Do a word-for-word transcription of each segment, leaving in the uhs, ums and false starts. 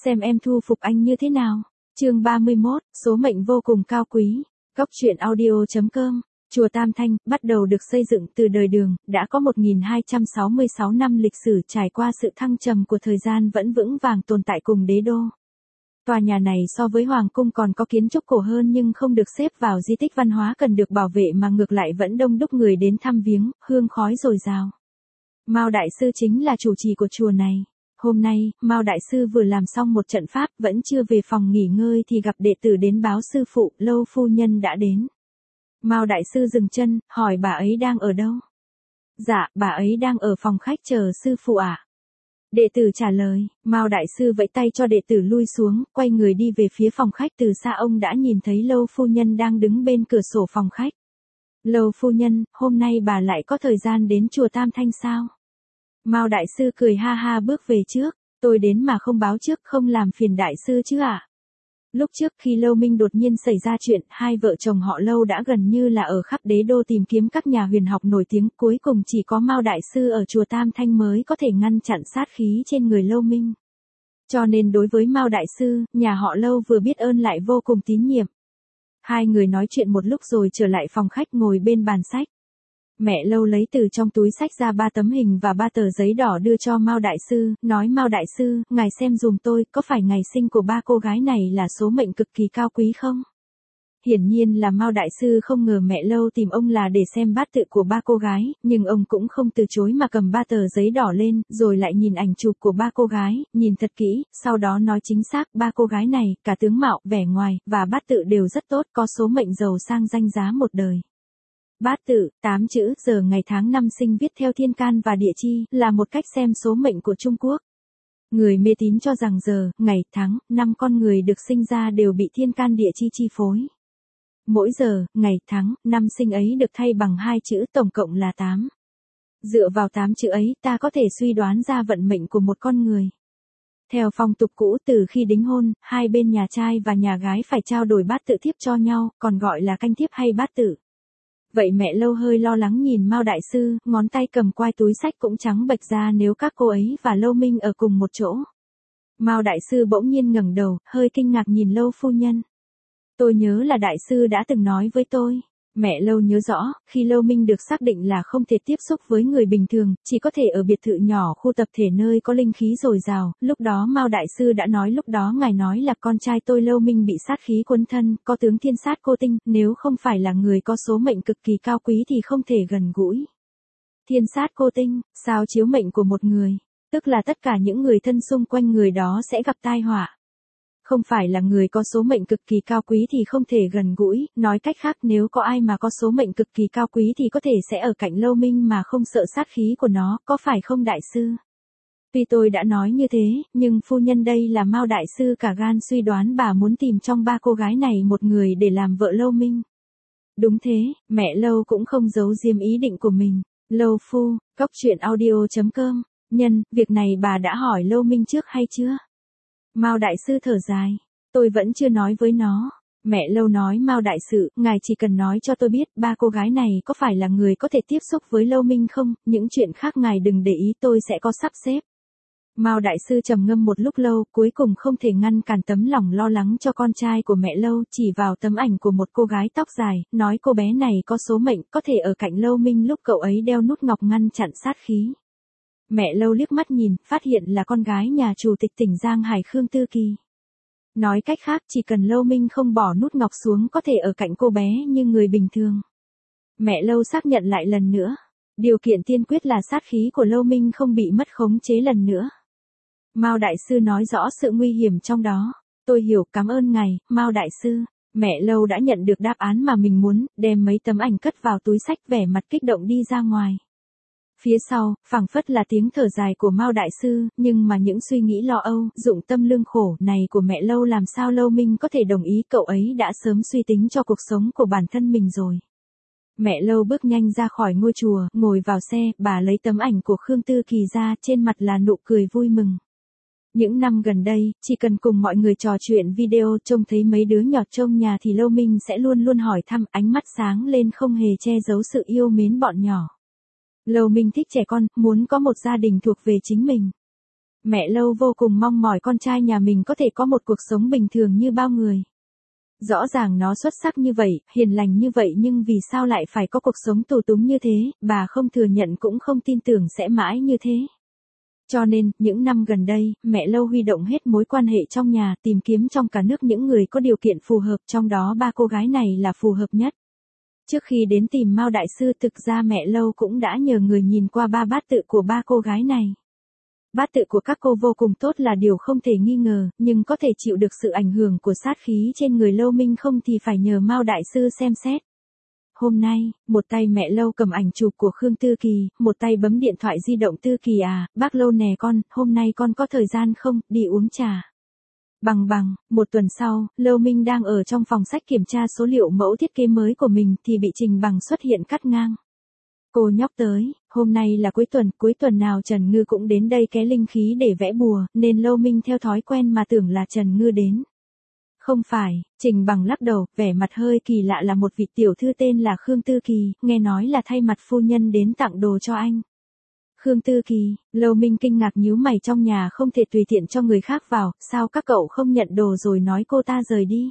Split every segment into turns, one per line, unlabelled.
xem em thu phục anh như thế nào. Chương ba mươi mốt, số mệnh vô cùng cao quý. Góc truyện audio chấm com. Chùa Tam Thanh, bắt đầu được xây dựng từ đời Đường, đã có một nghìn hai trăm sáu mươi sáu năm lịch sử, trải qua sự thăng trầm của thời gian vẫn vững vàng tồn tại cùng đế đô. Tòa nhà này so với Hoàng cung còn có kiến trúc cổ hơn nhưng không được xếp vào di tích văn hóa cần được bảo vệ mà ngược lại vẫn đông đúc người đến thăm viếng, hương khói dồi dào. Mao Đại Sư chính là chủ trì của chùa này. Hôm nay, Mao Đại Sư vừa làm xong một trận pháp, vẫn chưa về phòng nghỉ ngơi thì gặp đệ tử đến báo sư phụ, Lâu phu nhân đã đến. Mao Đại Sư dừng chân, hỏi bà ấy đang ở đâu. Dạ, bà ấy đang ở phòng khách chờ sư phụ ạ. Đệ tử trả lời, Mao Đại Sư vẫy tay cho đệ tử lui xuống, quay người đi về phía phòng khách. Từ xa ông đã nhìn thấy Lâu phu nhân đang đứng bên cửa sổ phòng khách. Lâu phu nhân, hôm nay bà lại có thời gian đến chùa Tam Thanh sao? Mao Đại Sư cười ha ha bước về trước, tôi đến mà không báo trước, không làm phiền Đại Sư chứ ạ. À? Lúc trước khi Lâu Minh đột nhiên xảy ra chuyện, hai vợ chồng họ Lâu đã gần như là ở khắp đế đô tìm kiếm các nhà huyền học nổi tiếng, cuối cùng chỉ có Mao Đại Sư ở chùa Tam Thanh mới có thể ngăn chặn sát khí trên người Lâu Minh. Cho nên đối với Mao Đại Sư, nhà họ Lâu vừa biết ơn lại vô cùng tín nhiệm. Hai người nói chuyện một lúc rồi trở lại phòng khách ngồi bên bàn sách. Mẹ Lâu lấy từ trong túi sách ra ba tấm hình và ba tờ giấy đỏ đưa cho Mao Đại Sư, nói Mao Đại Sư, ngài xem dùm tôi, có phải ngày sinh của ba cô gái này là số mệnh cực kỳ cao quý không? Hiển nhiên là Mao Đại Sư không ngờ mẹ Lâu tìm ông là để xem bát tự của ba cô gái, nhưng ông cũng không từ chối mà cầm ba tờ giấy đỏ lên, rồi lại nhìn ảnh chụp của ba cô gái, nhìn thật kỹ, sau đó nói chính xác ba cô gái này, cả tướng mạo, vẻ ngoài, và bát tự đều rất tốt, có số mệnh giàu sang danh giá một đời. Bát tự, tám chữ, giờ ngày tháng năm sinh viết theo thiên can và địa chi, là một cách xem số mệnh của Trung Quốc. Người mê tín cho rằng giờ, ngày, tháng, năm con người được sinh ra đều bị thiên can địa chi chi phối. Mỗi giờ, ngày, tháng, năm sinh ấy được thay bằng hai chữ, tổng cộng là tám. Dựa vào tám chữ ấy, ta có thể suy đoán ra vận mệnh của một con người. Theo phong tục cũ, từ khi đính hôn, hai bên nhà trai và nhà gái phải trao đổi bát tự thiếp cho nhau, còn gọi là canh thiếp hay bát tự. Vậy mẹ Lâu hơi lo lắng nhìn Mao Đại Sư, ngón tay cầm quai túi sách cũng trắng bệch ra nếu các cô ấy và Lâu Minh ở cùng một chỗ. Mao Đại Sư bỗng nhiên ngẩng đầu, hơi kinh ngạc nhìn Lâu phu nhân. Tôi nhớ là Đại Sư đã từng nói với tôi. Mẹ Lâu nhớ rõ, khi Lâu Minh được xác định là không thể tiếp xúc với người bình thường, chỉ có thể ở biệt thự nhỏ khu tập thể nơi có linh khí dồi dào, lúc đó Mao Đại Sư đã nói lúc đó ngài nói là con trai tôi Lâu Minh bị sát khí quấn thân, có tướng thiên sát cô tinh, nếu không phải là người có số mệnh cực kỳ cao quý thì không thể gần gũi. Thiên sát cô tinh, sao chiếu mệnh của một người, tức là tất cả những người thân xung quanh người đó sẽ gặp tai họa. Không phải là người có số mệnh cực kỳ cao quý thì không thể gần gũi, nói cách khác nếu có ai mà có số mệnh cực kỳ cao quý thì có thể sẽ ở cạnh Lâu Minh mà không sợ sát khí của nó, có phải không Đại Sư? Tuy tôi đã nói như thế, nhưng phu nhân đây là Mao Đại Sư cả gan suy đoán bà muốn tìm trong ba cô gái này một người để làm vợ Lâu Minh. Đúng thế, mẹ Lâu cũng không giấu diếm ý định của mình. Lâu phu, góc truyện audio chấm com, nhân, việc này bà đã hỏi Lâu Minh trước hay chưa? Mao Đại Sư thở dài, tôi vẫn chưa nói với nó. Mẹ Lâu nói Mao Đại Sư, ngài chỉ cần nói cho tôi biết ba cô gái này có phải là người có thể tiếp xúc với Lâu Minh không, những chuyện khác ngài đừng để ý, tôi sẽ có sắp xếp. Mao Đại Sư trầm ngâm một lúc lâu, cuối cùng không thể ngăn cản tấm lòng lo lắng cho con trai của mẹ Lâu, chỉ vào tấm ảnh của một cô gái tóc dài, nói cô bé này có số mệnh, có thể ở cạnh Lâu Minh lúc cậu ấy đeo nút ngọc ngăn chặn sát khí. Mẹ Lâu liếc mắt nhìn, phát hiện là con gái nhà chủ tịch tỉnh Giang Hải Khương Tư Kỳ. Nói cách khác, chỉ cần Lâu Minh không bỏ nút ngọc xuống có thể ở cạnh cô bé như người bình thường. Mẹ Lâu xác nhận lại lần nữa. Điều kiện tiên quyết là sát khí của Lâu Minh không bị mất khống chế lần nữa. Mao Đại Sư nói rõ sự nguy hiểm trong đó. Tôi hiểu, cảm ơn ngài, Mao Đại Sư. Mẹ Lâu đã nhận được đáp án mà mình muốn, đem mấy tấm ảnh cất vào túi sách, vẻ mặt kích động đi ra ngoài. Phía sau, phảng phất là tiếng thở dài của Mao Đại Sư, nhưng mà những suy nghĩ lo âu, dụng tâm lương khổ này của mẹ Lâu làm sao Lâu Minh có thể đồng ý, cậu ấy đã sớm suy tính cho cuộc sống của bản thân mình rồi. Mẹ Lâu bước nhanh ra khỏi ngôi chùa, ngồi vào xe, bà lấy tấm ảnh của Khương Tư Kỳ ra, trên mặt là nụ cười vui mừng. Những năm gần đây, chỉ cần cùng mọi người trò chuyện video, trông thấy mấy đứa nhỏ trong nhà thì Lâu Minh sẽ luôn luôn hỏi thăm, ánh mắt sáng lên không hề che giấu sự yêu mến bọn nhỏ. Lâu Minh thích trẻ con, muốn có một gia đình thuộc về chính mình. Mẹ Lâu vô cùng mong mỏi con trai nhà mình có thể có một cuộc sống bình thường như bao người. Rõ ràng nó xuất sắc như vậy, hiền lành như vậy nhưng vì sao lại phải có cuộc sống tù túng như thế, bà không thừa nhận cũng không tin tưởng sẽ mãi như thế. Cho nên, những năm gần đây, mẹ Lâu huy động hết mối quan hệ trong nhà, tìm kiếm trong cả nước những người có điều kiện phù hợp, trong đó ba cô gái này là phù hợp nhất. Trước khi đến tìm Mao đại sư, thực ra mẹ Lâu cũng đã nhờ người nhìn qua ba bát tự của ba cô gái này. Bát tự của các cô vô cùng tốt là điều không thể nghi ngờ, nhưng có thể chịu được sự ảnh hưởng của sát khí trên người Lâu Minh không thì phải nhờ Mao đại sư xem xét. Hôm nay, một tay mẹ Lâu cầm ảnh chụp của Khương Tư Kỳ, một tay bấm điện thoại di động. Tư Kỳ à, bác Lâu nè con, hôm nay con có thời gian không, đi uống trà. Bằng bằng, một tuần sau, Lâu Minh đang ở trong phòng sách kiểm tra số liệu mẫu thiết kế mới của mình thì bị Trình Bằng xuất hiện cắt ngang. Cô nhóc tới, hôm nay là cuối tuần, cuối tuần nào Trần Ngư cũng đến đây ké linh khí để vẽ bùa, nên Lâu Minh theo thói quen mà tưởng là Trần Ngư đến. Không phải, Trình Bằng lắc đầu, vẻ mặt hơi kỳ lạ là một vị tiểu thư tên là Khương Tư Kỳ, nghe nói là thay mặt phu nhân đến tặng đồ cho anh. Khương Tư Kỳ, Lâu Minh kinh ngạc nhíu mày, trong nhà không thể tùy tiện cho người khác vào, sao các cậu không nhận đồ rồi nói cô ta rời đi.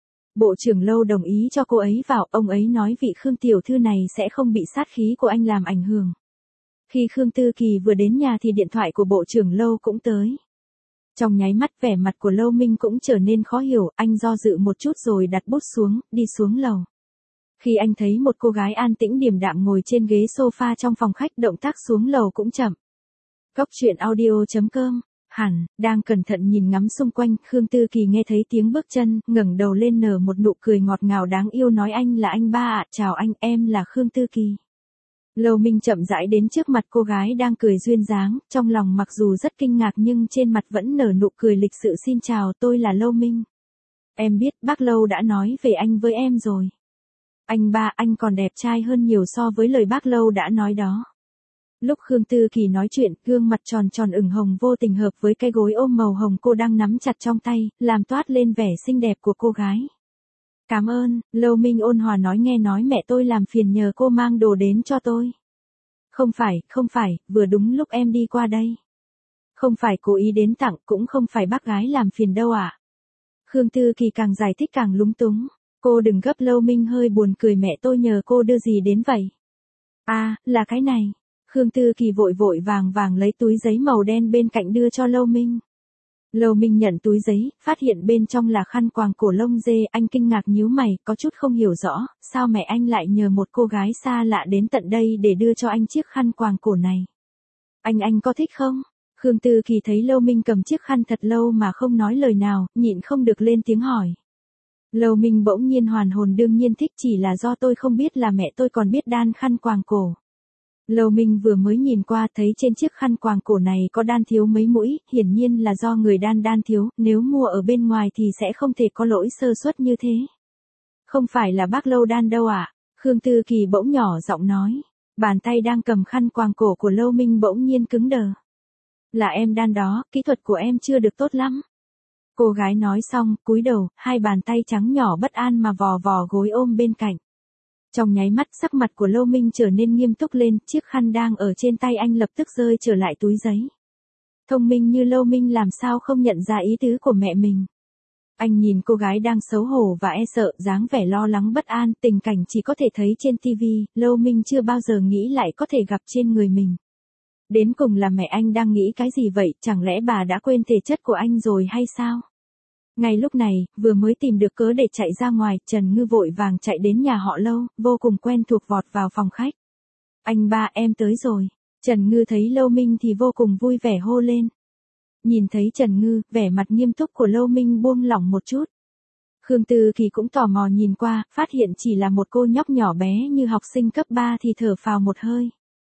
Bộ trưởng Lâu đồng ý cho cô ấy vào, ông ấy nói vị Khương tiểu thư này sẽ không bị sát khí của anh làm ảnh hưởng. Khi Khương Tư Kỳ vừa đến nhà thì điện thoại của bộ trưởng Lâu cũng tới. Trong nháy mắt vẻ mặt của Lâu Minh cũng trở nên khó hiểu, anh do dự một chút rồi đặt bút xuống, đi xuống lầu. Khi anh thấy một cô gái an tĩnh điềm đạm ngồi trên ghế sofa trong phòng khách, động tác xuống lầu cũng chậm. Góc truyện audio chấm com. Hẳn, đang cẩn thận nhìn ngắm xung quanh, Khương Tư Kỳ nghe thấy tiếng bước chân, ngẩng đầu lên nở một nụ cười ngọt ngào đáng yêu nói anh là anh ba ạ, chào anh, em là Khương Tư Kỳ. Lâu Minh chậm rãi đến trước mặt cô gái đang cười duyên dáng, trong lòng mặc dù rất kinh ngạc nhưng trên mặt vẫn nở nụ cười lịch sự. Xin chào, tôi là Lâu Minh. Em biết bác Lâu đã nói về anh với em rồi. Anh ba, anh còn đẹp trai hơn nhiều so với lời bác Lâu đã nói đó. Lúc Khương Tư Kỳ nói chuyện, gương mặt tròn tròn ửng hồng vô tình hợp với cái gối ôm màu hồng cô đang nắm chặt trong tay, làm toát lên vẻ xinh đẹp của cô gái. Cảm ơn, Lâu Minh ôn hòa nói, nghe nói mẹ tôi làm phiền nhờ cô mang đồ đến cho tôi. Không phải, không phải, vừa đúng lúc em đi qua đây. Không phải cố ý đến tặng, cũng không phải bác gái làm phiền đâu ạ. À. Khương Tư Kỳ càng giải thích càng lúng túng. Cô đừng gấp, Lâu Minh hơi buồn cười, mẹ tôi nhờ cô đưa gì đến vậy? À, là cái này. Khương Tư Kỳ vội vội vàng vàng lấy túi giấy màu đen bên cạnh đưa cho Lâu Minh. Lâu Minh nhận túi giấy, phát hiện bên trong là khăn quàng cổ lông dê, anh kinh ngạc nhíu mày, có chút không hiểu rõ, sao mẹ anh lại nhờ một cô gái xa lạ đến tận đây để đưa cho anh chiếc khăn quàng cổ này. Anh anh có thích không? Khương Tư Kỳ thấy Lâu Minh cầm chiếc khăn thật lâu mà không nói lời nào, nhịn không được lên tiếng hỏi. Lâu Minh bỗng nhiên hoàn hồn, đương nhiên thích, chỉ là do tôi không biết là mẹ tôi còn biết đan khăn quàng cổ. Lâu Minh vừa mới nhìn qua thấy trên chiếc khăn quàng cổ này có đan thiếu mấy mũi, hiển nhiên là do người đan đan thiếu, nếu mua ở bên ngoài thì sẽ không thể có lỗi sơ suất như thế. Không phải là bác Lâu đan đâu ạ, à? Khương Tư Kỳ bỗng nhỏ giọng nói, bàn tay đang cầm khăn quàng cổ của Lâu Minh bỗng nhiên cứng đờ. Là em đan đó, kỹ thuật của em chưa được tốt lắm. Cô gái nói xong, cúi đầu, hai bàn tay trắng nhỏ bất an mà vò vò gối ôm bên cạnh. Trong nháy mắt sắc mặt của Lâu Minh trở nên nghiêm túc lên, chiếc khăn đang ở trên tay anh lập tức rơi trở lại túi giấy. Thông minh như Lâu Minh làm sao không nhận ra ý tứ của mẹ mình. Anh nhìn cô gái đang xấu hổ và e sợ, dáng vẻ lo lắng bất an, tình cảnh chỉ có thể thấy trên tivi, Lâu Minh chưa bao giờ nghĩ lại có thể gặp trên người mình. Đến cùng là mẹ anh đang nghĩ cái gì vậy, chẳng lẽ bà đã quên thể chất của anh rồi hay sao? Ngay lúc này, vừa mới tìm được cớ để chạy ra ngoài, Trần Ngư vội vàng chạy đến nhà họ Lâu, vô cùng quen thuộc vọt vào phòng khách. Anh ba, em tới rồi. Trần Ngư thấy Lâu Minh thì vô cùng vui vẻ hô lên. Nhìn thấy Trần Ngư, vẻ mặt nghiêm túc của Lâu Minh buông lỏng một chút. Khương Tư Kỳ cũng tò mò nhìn qua, phát hiện chỉ là một cô nhóc nhỏ bé như học sinh cấp ba thì thở phào một hơi.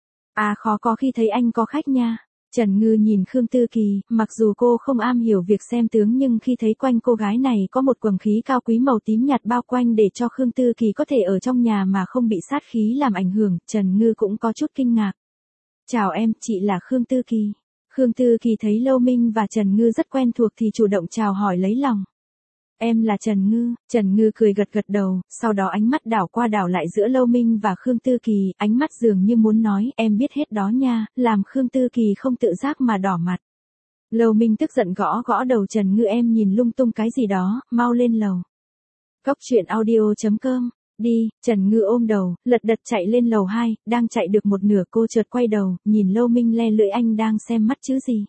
À, khó có khi thấy anh có khách nha. Trần Ngư nhìn Khương Tư Kỳ, mặc dù cô không am hiểu việc xem tướng nhưng khi thấy quanh cô gái này có một quầng khí cao quý màu tím nhạt bao quanh để cho Khương Tư Kỳ có thể ở trong nhà mà không bị sát khí làm ảnh hưởng, Trần Ngư cũng có chút kinh ngạc. Chào em, chị là Khương Tư Kỳ. Khương Tư Kỳ thấy Lâu Minh và Trần Ngư rất quen thuộc thì chủ động chào hỏi lấy lòng. Em là Trần Ngư, Trần Ngư cười gật gật đầu, sau đó ánh mắt đảo qua đảo lại giữa Lâu Minh và Khương Tư Kỳ, ánh mắt dường như muốn nói, em biết hết đó nha, làm Khương Tư Kỳ không tự giác mà đỏ mặt. Lâu Minh tức giận gõ gõ đầu Trần Ngư, em nhìn lung tung cái gì đó, mau lên lầu. Cốc truyện audio chấm com. Đi, Trần Ngư ôm đầu, lật đật chạy lên lầu hai, đang chạy được một nửa cô chợt quay đầu, nhìn Lâu Minh le lưỡi, anh đang xem mắt chứ gì.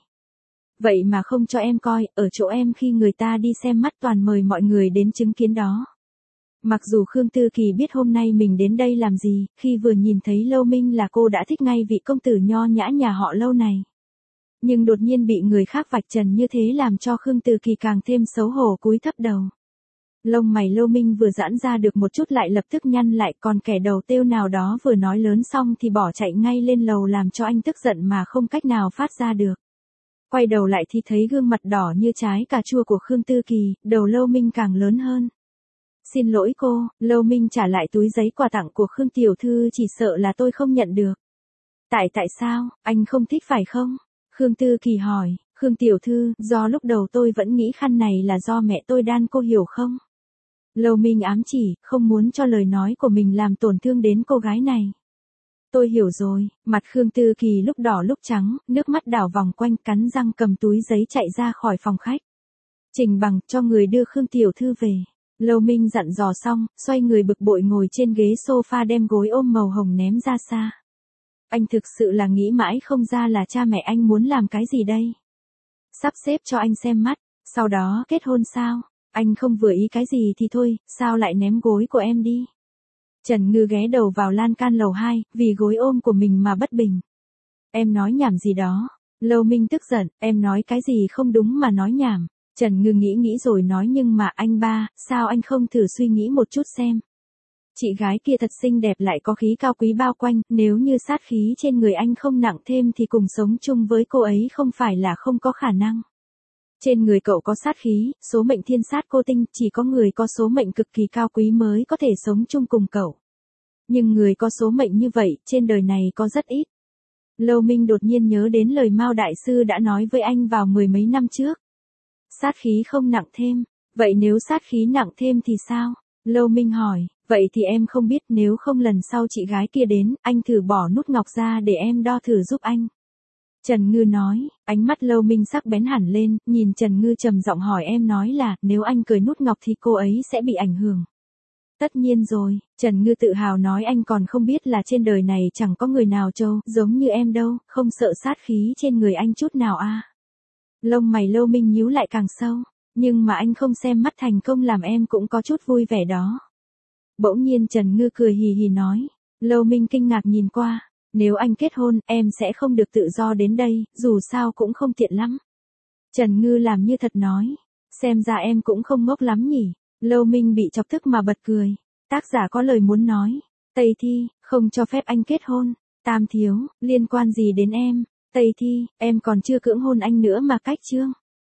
Vậy mà không cho em coi, ở chỗ em khi người ta đi xem mắt toàn mời mọi người đến chứng kiến đó. Mặc dù Khương Tư Kỳ biết hôm nay mình đến đây làm gì, khi vừa nhìn thấy Lâu Minh là cô đã thích ngay vị công tử nho nhã nhà họ Lâu này. Nhưng đột nhiên bị người khác vạch trần như thế làm cho Khương Tư Kỳ càng thêm xấu hổ cúi thấp đầu. Lông mày Lâu Minh vừa giãn ra được một chút lại lập tức nhăn lại, còn kẻ đầu têu nào đó vừa nói lớn xong thì bỏ chạy ngay lên lầu làm cho anh tức giận mà không cách nào phát ra được. Quay đầu lại thì thấy gương mặt đỏ như trái cà chua của Khương Tư Kỳ, đầu Lâu Minh càng lớn hơn. Xin lỗi cô, Lâu Minh trả lại túi giấy quà tặng của Khương tiểu thư, chỉ sợ là tôi không nhận được. Tại tại sao, anh không thích phải không? Khương Tư Kỳ hỏi, Khương tiểu thư, do lúc đầu tôi vẫn nghĩ khăn này là do mẹ tôi đan, cô hiểu không? Lâu Minh ám chỉ, không muốn cho lời nói của mình làm tổn thương đến cô gái này. Tôi hiểu rồi, mặt Khương Tư Kỳ lúc đỏ lúc trắng, nước mắt đảo vòng quanh, cắn răng cầm túi giấy chạy ra khỏi phòng khách. Trình Bằng, cho người đưa Khương tiểu thư về. Lâu Minh dặn dò xong, xoay người bực bội ngồi trên ghế sofa đem gối ôm màu hồng ném ra xa. Anh thực sự là nghĩ mãi không ra là cha mẹ anh muốn làm cái gì đây. Sắp xếp cho anh xem mắt, sau đó kết hôn sao? Anh không vừa ý cái gì thì thôi, sao lại ném gối của em đi? Trần Ngư ghé đầu vào lan can lầu hai, vì gối ôm của mình mà bất bình. Em nói nhảm gì đó? Lâu Minh tức giận, em nói cái gì không đúng mà nói nhảm. Trần Ngư nghĩ nghĩ rồi nói, nhưng mà anh ba, sao anh không thử suy nghĩ một chút xem. Chị gái kia thật xinh đẹp lại có khí cao quý bao quanh, nếu như sát khí trên người anh không nặng thêm thì cùng sống chung với cô ấy không phải là không có khả năng. Trên người cậu có sát khí, số mệnh thiên sát cô tinh, chỉ có người có số mệnh cực kỳ cao quý mới có thể sống chung cùng cậu. Nhưng người có số mệnh như vậy, trên đời này có rất ít. Lâu Minh đột nhiên nhớ đến lời Mao Đại Sư đã nói với anh vào mười mấy năm trước. Sát khí không nặng thêm, vậy nếu sát khí nặng thêm thì sao? Lâu Minh hỏi, vậy thì em không biết, nếu không lần sau chị gái kia đến, anh thử bỏ nút ngọc ra để em đo thử giúp anh. Trần Ngư nói, ánh mắt Lâu Minh sắc bén hẳn lên, nhìn Trần Ngư trầm giọng hỏi, em nói là, nếu anh cởi nút ngọc thì cô ấy sẽ bị ảnh hưởng. Tất nhiên rồi, Trần Ngư tự hào nói, anh còn không biết là trên đời này chẳng có người nào trâu, giống như em đâu, không sợ sát khí trên người anh chút nào à. Lông mày Lâu Minh nhíu lại càng sâu, nhưng mà anh không xem mắt thành công làm em cũng có chút vui vẻ đó. Bỗng nhiên Trần Ngư cười hì hì nói, Lâu Minh kinh ngạc nhìn qua, nếu anh kết hôn, em sẽ không được tự do đến đây, dù sao cũng không tiện lắm. Trần Ngư làm như thật nói, xem ra em cũng không ngốc lắm nhỉ. Lâu Minh bị chọc tức mà bật cười, tác giả có lời muốn nói, Tây Thi, không cho phép anh kết hôn, Tam Thiếu, liên quan gì đến em, Tây Thi, em còn chưa cưỡng hôn anh nữa mà cách chương.